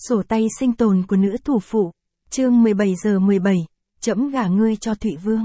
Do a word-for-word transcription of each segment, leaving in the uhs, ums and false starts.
Sổ tay sinh tồn của nữ thủ phụ, chương mười bảy giờ mười bảy, trẫm gả ngươi cho Thụy Vương.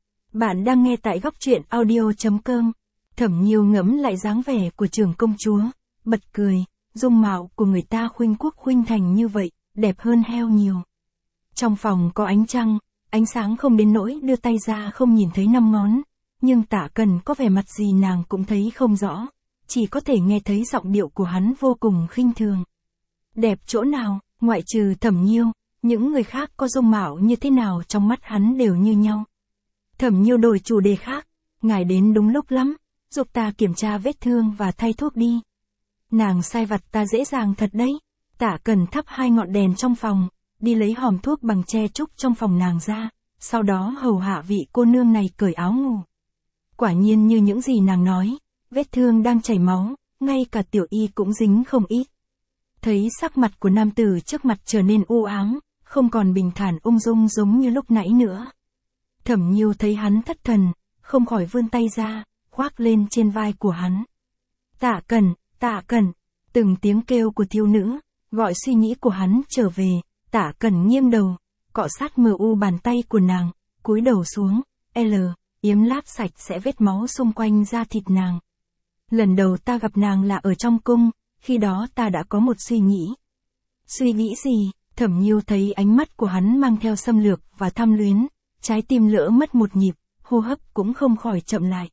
Bạn đang nghe tại góc truyện audio chấm com. Thẩm Nhiêu ngẫm lại dáng vẻ của trưởng công chúa, bật cười, dung mạo của người ta khuynh quốc khuynh thành như vậy, đẹp hơn heo nhiều. Trong phòng có ánh trăng, ánh sáng không đến nỗi đưa tay ra không nhìn thấy năm ngón, nhưng Tạ Cần có vẻ mặt gì nàng cũng thấy không rõ, chỉ có thể nghe thấy giọng điệu của hắn vô cùng khinh thường. Đẹp chỗ nào, ngoại trừ Thẩm Nhiêu, những người khác có dung mạo như thế nào trong mắt hắn đều như nhau. Thẩm Nhiêu đổi chủ đề khác, ngài đến đúng lúc lắm, giúp ta kiểm tra vết thương và thay thuốc đi. Nàng sai vặt ta dễ dàng thật đấy. Tạ Cần thắp hai ngọn đèn trong phòng, đi lấy hòm thuốc bằng tre trúc trong phòng nàng ra, sau đó hầu hạ vị cô nương này cởi áo ngủ. Quả nhiên như những gì nàng nói, vết thương đang chảy máu, ngay cả tiểu y cũng dính không ít. Thấy sắc mặt của nam tử trước mặt trở nên u ám, không còn bình thản ung dung giống như lúc nãy nữa. Thẩm Nhiêu thấy hắn thất thần, không khỏi vươn tay ra, khoác lên trên vai của hắn. Tạ Cần, Tạ Cần, từng tiếng kêu của thiếu nữ, gọi suy nghĩ của hắn trở về. Tạ Cần nghiêng đầu, cọ sát mờ u bàn tay của nàng, cúi đầu xuống, L, yếm láp sạch sẽ vết máu xung quanh da thịt nàng. Lần đầu ta gặp nàng là ở trong cung, khi đó ta đã có một suy nghĩ. Suy nghĩ gì? Thẩm Nhiêu thấy ánh mắt của hắn mang theo xâm lược và tham luyến, trái tim lỡ mất một nhịp, hô hấp cũng không khỏi chậm lại.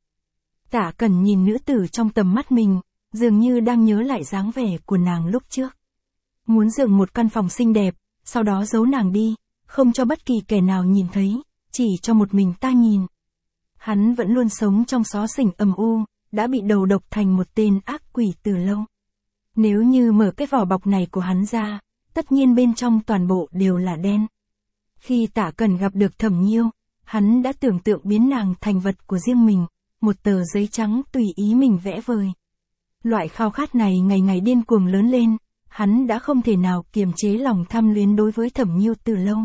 Tạ Cần nhìn nữ tử trong tầm mắt mình, dường như đang nhớ lại dáng vẻ của nàng lúc trước. Muốn dựng một căn phòng xinh đẹp, sau đó giấu nàng đi, không cho bất kỳ kẻ nào nhìn thấy, chỉ cho một mình ta nhìn. Hắn vẫn luôn sống trong xó xỉnh âm u, đã bị đầu độc thành một tên ác quỷ từ lâu. Nếu như mở cái vỏ bọc này của hắn ra, tất nhiên bên trong toàn bộ đều là đen. Khi Tạ Cần gặp được Thẩm Nhiêu, hắn đã tưởng tượng biến nàng thành vật của riêng mình, một tờ giấy trắng tùy ý mình vẽ vời. Loại khao khát này ngày ngày điên cuồng lớn lên, hắn đã không thể nào kiềm chế lòng tham luyến đối với Thẩm Nhiêu từ lâu.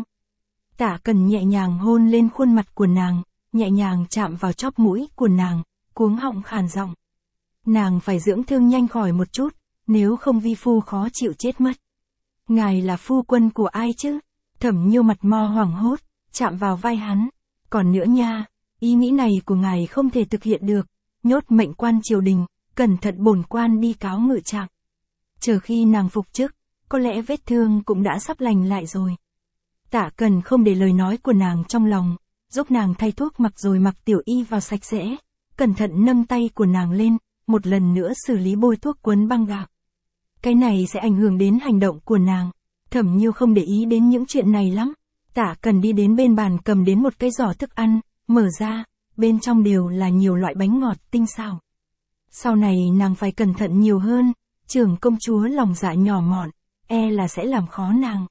Tạ Cần nhẹ nhàng hôn lên khuôn mặt của nàng, nhẹ nhàng chạm vào chóp mũi của nàng, cuống họng khàn giọng. Nàng phải dưỡng thương nhanh khỏi một chút, nếu không vi phu khó chịu chết mất. Ngài là phu quân của ai chứ? Thẩm Nhiêu mặt mo hoảng hốt, chạm vào vai hắn. Còn nữa nha, ý nghĩ này của ngài không thể thực hiện được, nhốt mệnh quan triều đình, cẩn thận bổn quan đi cáo ngự trạng. Chờ khi nàng phục chức, có lẽ vết thương cũng đã sắp lành lại rồi. Tạ Cần không để lời nói của nàng trong lòng, giúp nàng thay thuốc mặc rồi mặc tiểu y vào sạch sẽ, cẩn thận nâng tay của nàng lên, một lần nữa xử lý bôi thuốc quấn băng gạc. Cái này sẽ ảnh hưởng đến hành động của nàng. Thẩm Nhiêu không để ý đến những chuyện này lắm. Tạ Cần đi đến bên bàn cầm đến một cái giỏ thức ăn, mở ra, bên trong đều là nhiều loại bánh ngọt tinh xảo. Sau này nàng phải cẩn thận nhiều hơn, trưởng công chúa lòng dạ nhỏ mọn, e là sẽ làm khó nàng.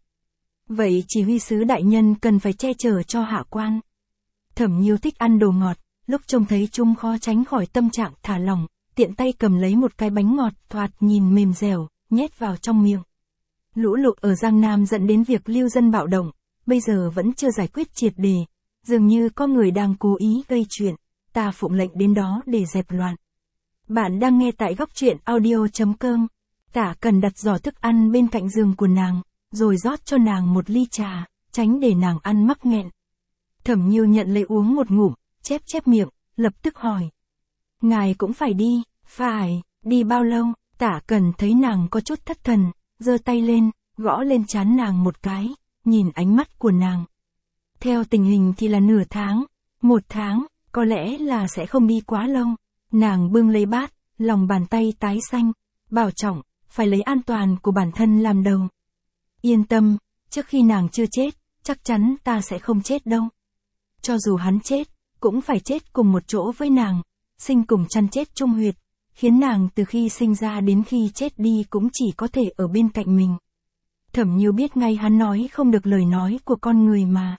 Vậy chỉ huy sứ đại nhân cần phải che chở cho hạ quan. Thẩm Nhiêu thích ăn đồ ngọt, lúc trông thấy chúng khó tránh khỏi tâm trạng thả lỏng, tiện tay cầm lấy một cái bánh ngọt thoạt nhìn mềm dẻo, nhét vào trong miệng. Lũ lụt ở Giang Nam dẫn đến việc lưu dân bạo động, bây giờ vẫn chưa giải quyết triệt đề, dường như có người đang cố ý gây chuyện, ta phụng lệnh đến đó để dẹp loạn. Bạn đang nghe tại góc truyện audio chấm com. Tạ Cần đặt giỏ thức ăn bên cạnh giường của nàng, rồi rót cho nàng một ly trà, tránh để nàng ăn mắc nghẹn. Thẩm Nhiêu nhận lấy uống một ngụm, chép chép miệng, lập tức hỏi. Ngài cũng phải đi, phải, đi bao lâu? Tạ Cần thấy nàng có chút thất thần, giơ tay lên, gõ lên trán nàng một cái, nhìn ánh mắt của nàng. Theo tình hình thì là nửa tháng, một tháng, có lẽ là sẽ không đi quá lâu. Nàng bưng lấy bát, lòng bàn tay tái xanh, bảo trọng, phải lấy an toàn của bản thân làm đầu. Yên tâm, trước khi nàng chưa chết, chắc chắn ta sẽ không chết đâu. Cho dù hắn chết, cũng phải chết cùng một chỗ với nàng, sinh cùng chăn chết chung huyệt, khiến nàng từ khi sinh ra đến khi chết đi cũng chỉ có thể ở bên cạnh mình. Thẩm Nhiêu biết ngay hắn nói không được lời nói của con người mà.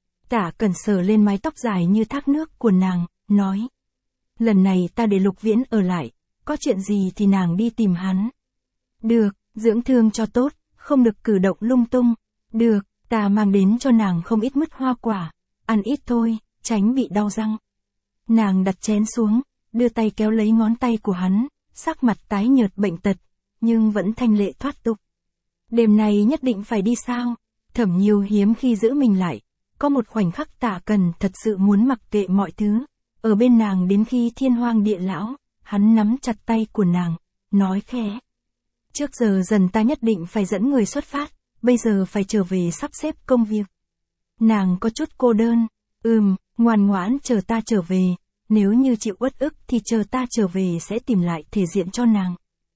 Tạ Cần sờ lên mái tóc dài như thác nước của nàng, nói. Lần này ta để Lục Viễn ở lại, có chuyện gì thì nàng đi tìm hắn. Được, dưỡng thương cho tốt, không được cử động lung tung. Được, ta mang đến cho nàng không ít mứt hoa quả, ăn ít thôi, tránh bị đau răng. Nàng đặt chén xuống, đưa tay kéo lấy ngón tay của hắn, sắc mặt tái nhợt bệnh tật, nhưng vẫn thanh lệ thoát tục. Đêm nay nhất định phải đi sao? Thẩm Nhiêu hiếm khi giữ mình lại. Có một khoảnh khắc Tạ Cần thật sự muốn mặc kệ mọi thứ. Ở bên nàng đến khi thiên hoang địa lão, hắn nắm chặt tay của nàng, nói khẽ. Trước giờ dần ta nhất định phải dẫn người xuất phát, bây giờ phải trở về sắp xếp công việc. Nàng có chút cô đơn, ừm, ngoan ngoãn chờ ta trở về, nếu như chịu uất ức thì chờ ta trở về sẽ tìm lại thể diện cho nàng.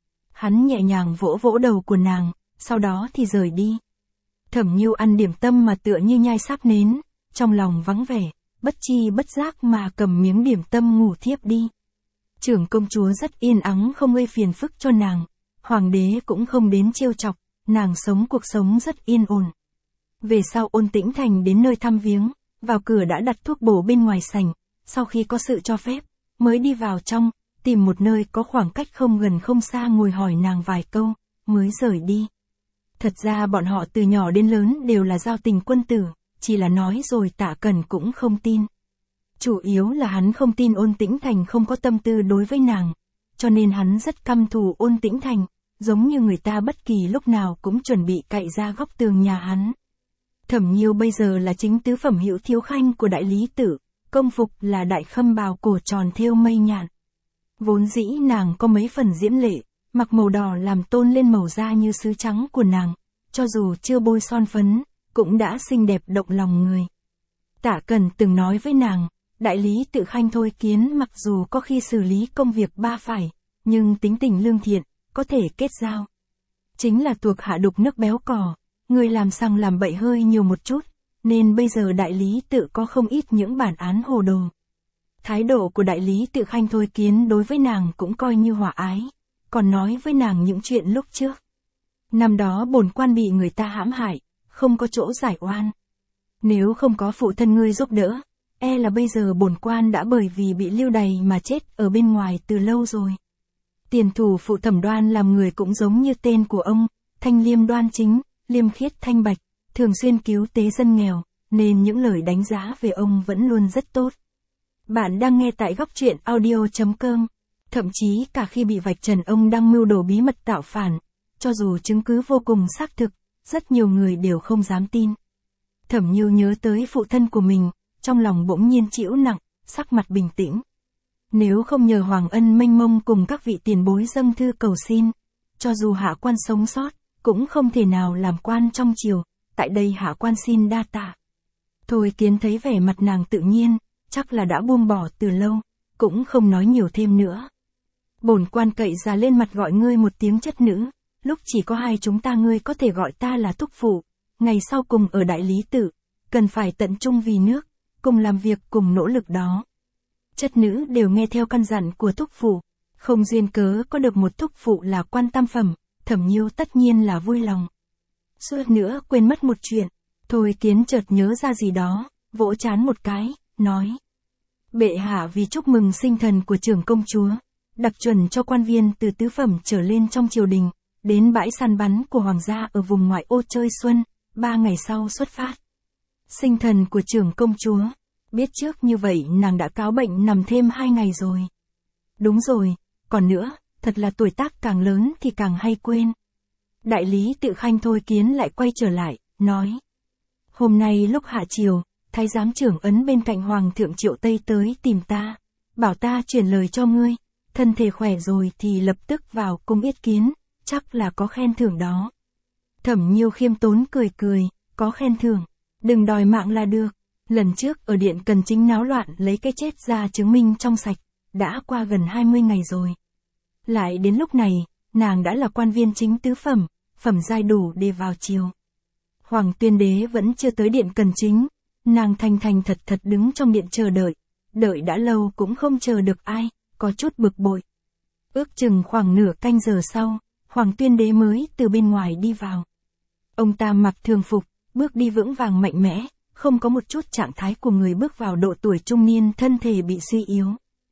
Hắn nhẹ nhàng vỗ vỗ đầu của nàng, sau đó thì rời đi. Thẩm Nhiêu ăn điểm tâm mà tựa như nhai sáp nến, trong lòng vắng vẻ, bất chi bất giác mà cầm miếng điểm tâm ngủ thiếp đi. Trưởng công chúa rất yên ắng không gây phiền phức cho nàng, hoàng đế cũng không đến trêu chọc, nàng sống cuộc sống rất yên ổn. Về sau Ôn Tĩnh Thành đến nơi thăm viếng, vào cửa đã đặt thuốc bổ bên ngoài sảnh, sau khi có sự cho phép, mới đi vào trong, tìm một nơi có khoảng cách không gần không xa ngồi hỏi nàng vài câu, mới rời đi. Thật ra bọn họ từ nhỏ đến lớn đều là giao tình quân tử, chỉ là nói rồi Tạ Cần cũng không tin. Chủ yếu là hắn không tin Ôn Tĩnh Thành không có tâm tư đối với nàng, cho nên hắn rất căm thù Ôn Tĩnh Thành, giống như người ta bất kỳ lúc nào cũng chuẩn bị cậy ra góc tường nhà hắn. Thẩm Nhiêu bây giờ là chính tứ phẩm hữu thiếu khanh của đại lý tự, công phục là đại khâm bào cổ tròn thêu mây nhạn. Vốn dĩ nàng có mấy phần diễm lệ, mặc màu đỏ làm tôn lên màu da như sứ trắng của nàng, cho dù chưa bôi son phấn, cũng đã xinh đẹp động lòng người. Tạ Cần từng nói với nàng, đại lý tự khanh Thôi Kiến mặc dù có khi xử lý công việc ba phải, nhưng tính tình lương thiện, có thể kết giao. Chính là thuộc hạ đục nước béo cò, người làm sằng làm bậy hơi nhiều một chút, nên bây giờ đại lý tự có không ít những bản án hồ đồ. Thái độ của đại lý tự khanh Thôi Kiến đối với nàng cũng coi như hòa ái, còn nói với nàng những chuyện lúc trước. Năm đó bổn quan bị người ta hãm hại, không có chỗ giải oan. Nếu không có phụ thân ngươi giúp đỡ, e là bây giờ bổn quan đã bởi vì bị lưu đày mà chết ở bên ngoài từ lâu rồi. Tiền thủ phụ Thẩm Đoan làm người cũng giống như tên của ông, thanh liêm đoan chính, liêm khiết thanh bạch, thường xuyên cứu tế dân nghèo, nên những lời đánh giá về ông vẫn luôn rất tốt. Bạn đang nghe tại góc truyện audio chấm com. Thậm chí cả khi bị vạch trần ông đang mưu đồ bí mật tạo phản, cho dù chứng cứ vô cùng xác thực, rất nhiều người đều không dám tin. Thẩm Nhiêu nhớ tới phụ thân của mình, trong lòng bỗng nhiên chịu nặng, sắc mặt bình tĩnh. Nếu không nhờ Hoàng Ân mênh mông cùng các vị tiền bối dâng thư cầu xin, cho dù hạ quan sống sót, cũng không thể nào làm quan trong triều, tại đây hạ quan xin đa tạ. Thôi Kiến thấy vẻ mặt nàng tự nhiên, chắc là đã buông bỏ từ lâu, cũng không nói nhiều thêm nữa. Bổn quan cậy ra lên mặt gọi ngươi một tiếng chất nữ, lúc chỉ có hai chúng ta ngươi có thể gọi ta là thúc phụ, ngày sau cùng ở đại lý tự, cần phải tận trung vì nước, cùng làm việc cùng nỗ lực đó. Chất nữ đều nghe theo căn dặn của thúc phụ, không duyên cớ có được một thúc phụ là quan tam phẩm, Thẩm Nhiêu tất nhiên là vui lòng. Suốt nữa quên mất một chuyện, Thôi Kiến chợt nhớ ra gì đó, vỗ trán một cái, nói. Bệ hạ vì chúc mừng sinh thần của trưởng công chúa, đặc chuẩn cho quan viên từ tứ phẩm trở lên trong triều đình, đến bãi săn bắn của hoàng gia ở vùng ngoại ô chơi xuân, ba ngày sau xuất phát. Sinh thần của trưởng công chúa, biết trước như vậy nàng đã cáo bệnh nằm thêm hai ngày rồi. Đúng rồi, còn nữa, thật là tuổi tác càng lớn thì càng hay quên. Đại lý tự khanh Thôi Kiến lại quay trở lại, nói. Hôm nay lúc hạ triều, thái giám trưởng ấn bên cạnh hoàng thượng Triệu Tây tới tìm ta, bảo ta truyền lời cho ngươi, thân thể khỏe rồi thì lập tức vào cung yết kiến, chắc là có khen thưởng đó. Thẩm Nhiêu khiêm tốn cười cười, có khen thưởng, đừng đòi mạng là được. Lần trước ở điện Cần Chính náo loạn lấy cái chết ra chứng minh trong sạch, đã qua gần hai mươi ngày rồi. Lại đến lúc này, nàng đã là quan viên chính tứ phẩm, phẩm giai đủ để vào triều. Hoàng Tuyên Đế vẫn chưa tới điện Cần Chính, nàng thành thành thật thật đứng trong điện chờ đợi, đợi đã lâu cũng không chờ được ai, có chút bực bội. Ước chừng khoảng nửa canh giờ sau, Hoàng Tuyên Đế mới từ bên ngoài đi vào. Ông ta mặc thường phục, bước đi vững vàng mạnh mẽ, không có một chút trạng thái của người bước vào độ tuổi trung niên thân thể bị suy yếu.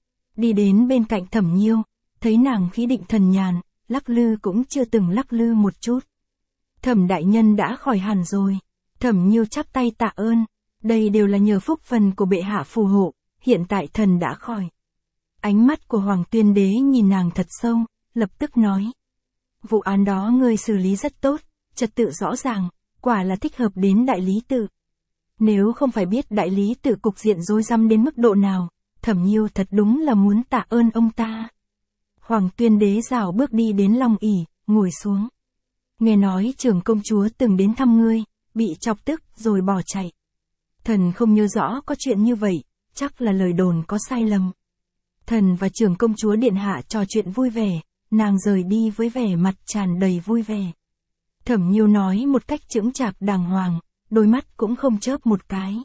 Đi đến bên cạnh Thẩm Nhiêu, thấy nàng khí định thần nhàn, lắc lư cũng chưa từng lắc lư một chút. Thẩm đại nhân đã khỏi hẳn rồi. Thẩm Nhiêu chắp tay tạ ơn, đây đều là nhờ phúc phần của bệ hạ phù hộ, hiện tại thần đã khỏi. Ánh mắt của Hoàng Tuyên Đế nhìn nàng thật sâu, lập tức nói. Vụ án đó ngươi xử lý rất tốt, trật tự rõ ràng, quả là thích hợp đến đại lý tự. Nếu không phải biết đại lý tự cục diện rối rắm đến mức độ nào, Thẩm Nhiêu thật đúng là muốn tạ ơn ông ta. Hoàng Tuyên Đế rảo bước đi đến long ỷ, ngồi xuống. Nghe nói trưởng công chúa từng đến thăm ngươi, bị chọc tức rồi bỏ chạy. Thần không nhớ rõ có chuyện như vậy, chắc là lời đồn có sai lầm. Thần và trưởng công chúa điện hạ trò chuyện vui vẻ, nàng rời đi với vẻ mặt tràn đầy vui vẻ. Thẩm Nhiêu nói một cách chững chạc đàng hoàng, đôi mắt cũng không chớp một cái.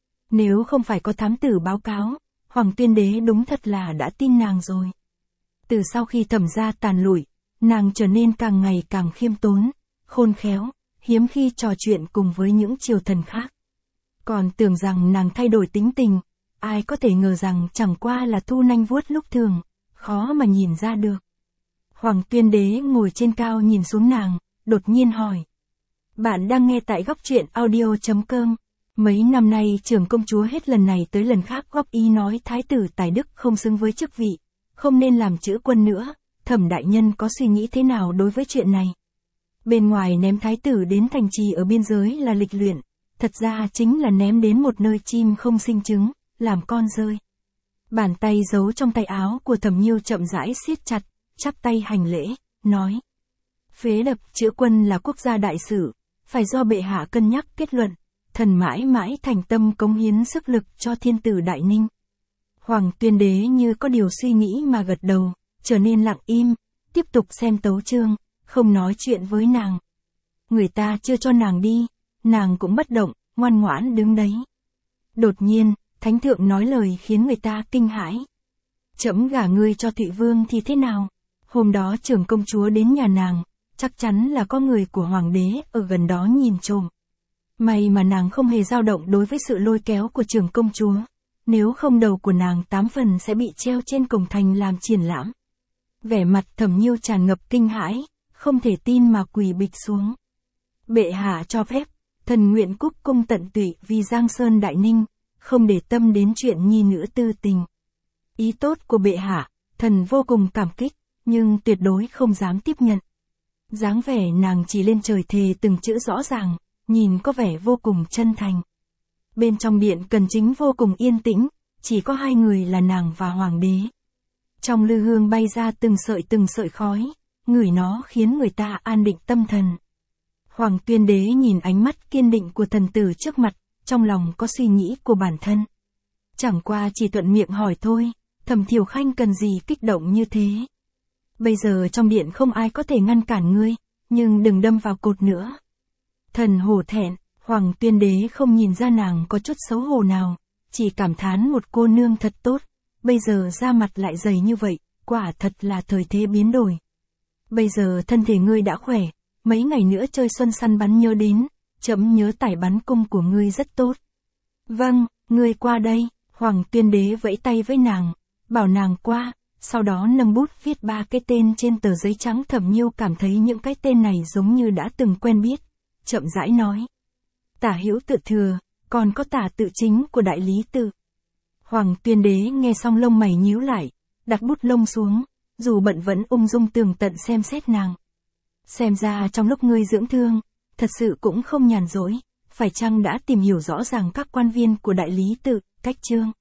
Nếu không phải có thám tử báo cáo, Hoàng Tuyên Đế đúng thật là đã tin nàng rồi. Từ sau khi Thẩm gia tàn lụi, nàng trở nên càng ngày càng khiêm tốn, khôn khéo, hiếm khi trò chuyện cùng với những triều thần khác. Còn tưởng rằng nàng thay đổi tính tình, ai có thể ngờ rằng chẳng qua là thu nanh vuốt lúc thường, khó mà nhìn ra được. Hoàng Tuyên Đế ngồi trên cao nhìn xuống nàng, đột nhiên hỏi. Bạn đang nghe tại góc truyện audio chấm com. Mấy năm nay trưởng công chúa hết lần này tới lần khác góp ý nói thái tử Tài Đức không xứng với chức vị, không nên làm chữ quân nữa. Thẩm đại nhân có suy nghĩ thế nào đối với chuyện này? Bên ngoài ném thái tử đến thành trì ở biên giới là lịch luyện, thật ra chính là ném đến một nơi chim không sinh trứng, làm con rơi. Bàn tay giấu trong tay áo của Thẩm Nhiêu chậm rãi siết chặt, chắp tay hành lễ, nói. Phế lập chữ quân là quốc gia đại sự, phải do bệ hạ cân nhắc kết luận, thần mãi mãi thành tâm cống hiến sức lực cho thiên tử Đại Ninh. Hoàng Tuyên Đế như có điều suy nghĩ mà gật đầu, trở nên lặng im, tiếp tục xem tấu chương, không nói chuyện với nàng. Người ta chưa cho nàng đi, nàng cũng bất động, ngoan ngoãn đứng đấy. Đột nhiên, Thánh Thượng nói lời khiến người ta kinh hãi. Trẫm gả ngươi cho Thụy Vương thì thế nào? Hôm đó trưởng công chúa đến nhà nàng, chắc chắn là có người của Hoàng đế ở gần đó nhìn trộm. May mà nàng không hề dao động đối với sự lôi kéo của trưởng công chúa, nếu không đầu của nàng tám phần sẽ bị treo trên cổng thành làm triển lãm. Vẻ mặt Thẩm Nhiêu tràn ngập kinh hãi, không thể tin mà quỳ bịch xuống. Bệ hạ cho phép, thần nguyện cúc cung tận tụy vì Giang Sơn Đại Ninh, không để tâm đến chuyện nhi nữ tư tình. Ý tốt của bệ hạ, thần vô cùng cảm kích, nhưng tuyệt đối không dám tiếp nhận. Dáng vẻ nàng chỉ lên trời thề từng chữ rõ ràng, nhìn có vẻ vô cùng chân thành. Bên trong điện cần chính vô cùng yên tĩnh, chỉ có hai người là nàng và Hoàng đế. Trong lư hương bay ra từng sợi từng sợi khói, ngửi nó khiến người ta an định tâm thần. Hoàng Tuyên Đế nhìn ánh mắt kiên định của thần tử trước mặt, trong lòng có suy nghĩ của bản thân. Chẳng qua chỉ thuận miệng hỏi thôi, Thẩm Thiểu Khanh cần gì kích động như thế. Bây giờ trong điện không ai có thể ngăn cản ngươi, nhưng đừng đâm vào cột nữa. Thần hổ thẹn, Hoàng Tuyên Đế không nhìn ra nàng có chút xấu hổ nào, chỉ cảm thán một cô nương thật tốt, bây giờ da mặt lại dày như vậy, quả thật là thời thế biến đổi. Bây giờ thân thể ngươi đã khỏe, mấy ngày nữa chơi xuân săn bắn nhớ đến, trẫm nhớ tải bắn cung của ngươi rất tốt. Vâng, ngươi qua đây, Hoàng Tuyên Đế vẫy tay với nàng, bảo nàng qua, sau đó nâng bút viết ba cái tên trên tờ giấy trắng. Thẩm Nhiêu cảm thấy những cái tên này giống như đã từng quen biết, chậm rãi nói. Tả Hữu Tự Thừa, còn có Tả Tự Chính của đại lý tự. Hoàng Tuyên Đế nghe xong lông mày nhíu lại, đặt bút lông xuống, dù bận vẫn ung dung tường tận xem xét nàng. Xem ra trong lúc ngươi dưỡng thương, thật sự cũng không nhàn rỗi, phải chăng đã tìm hiểu rõ ràng các quan viên của đại lý tự, cách chương.